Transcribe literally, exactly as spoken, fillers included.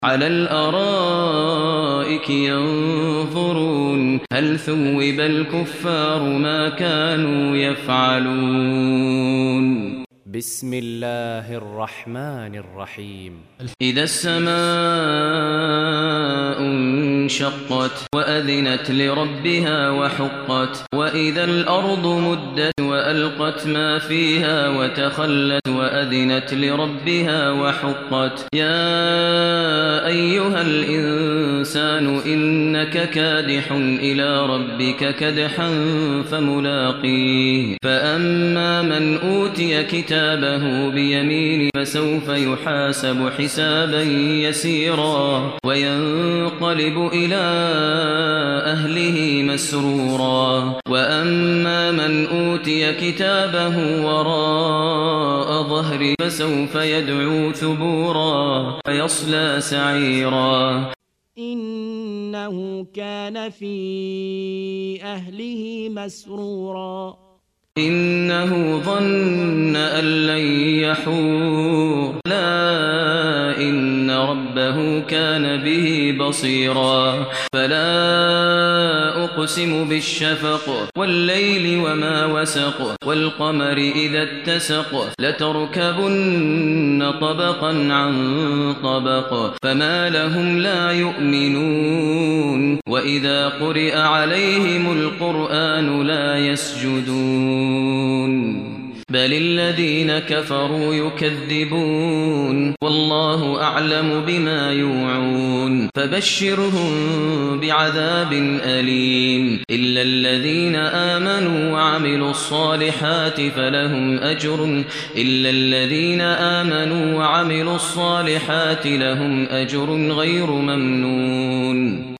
على الأرائك ينظرون هل ثوب الكفار ما كانوا يفعلون. بسم الله الرحمن الرحيم. إذا السماء انشقت وأذنت لربها وحقت وإذا الأرض مدت وألقت ما فيها وتخلت وأذنت لربها وحقت يا أيها الإنسان إنك كادح إلى ربك كدحا فملاقيه فأما من أوتي كتابه بيمينه فسوف يحاسب حسابا يسيرا وينقلب إلى أهله مسرورا وأما من أوتي كتابه وراء ظهره فسوف يدعو ثبورا فيصلى سعيرا إنه كان في أهله مسرورا إنه ظن أن لن يحور لا إن ربه كان به بصيرا فلا أقسم بالشفق والليل وما وسق والقمر إذا اتسق لتركبن طبقا عن طبق فما لهم لا يؤمنون وإذا قرئ عليهم القرآن لا يسجدون بل الذين كفروا يكذبون والله أعلم بما يوعون فبشرهم بعذاب أليم إلا الذين آمنوا وعملوا الصالحات فلهم أجر إلا الذين آمنوا وعملوا الصالحات لهم أجر غير ممنون.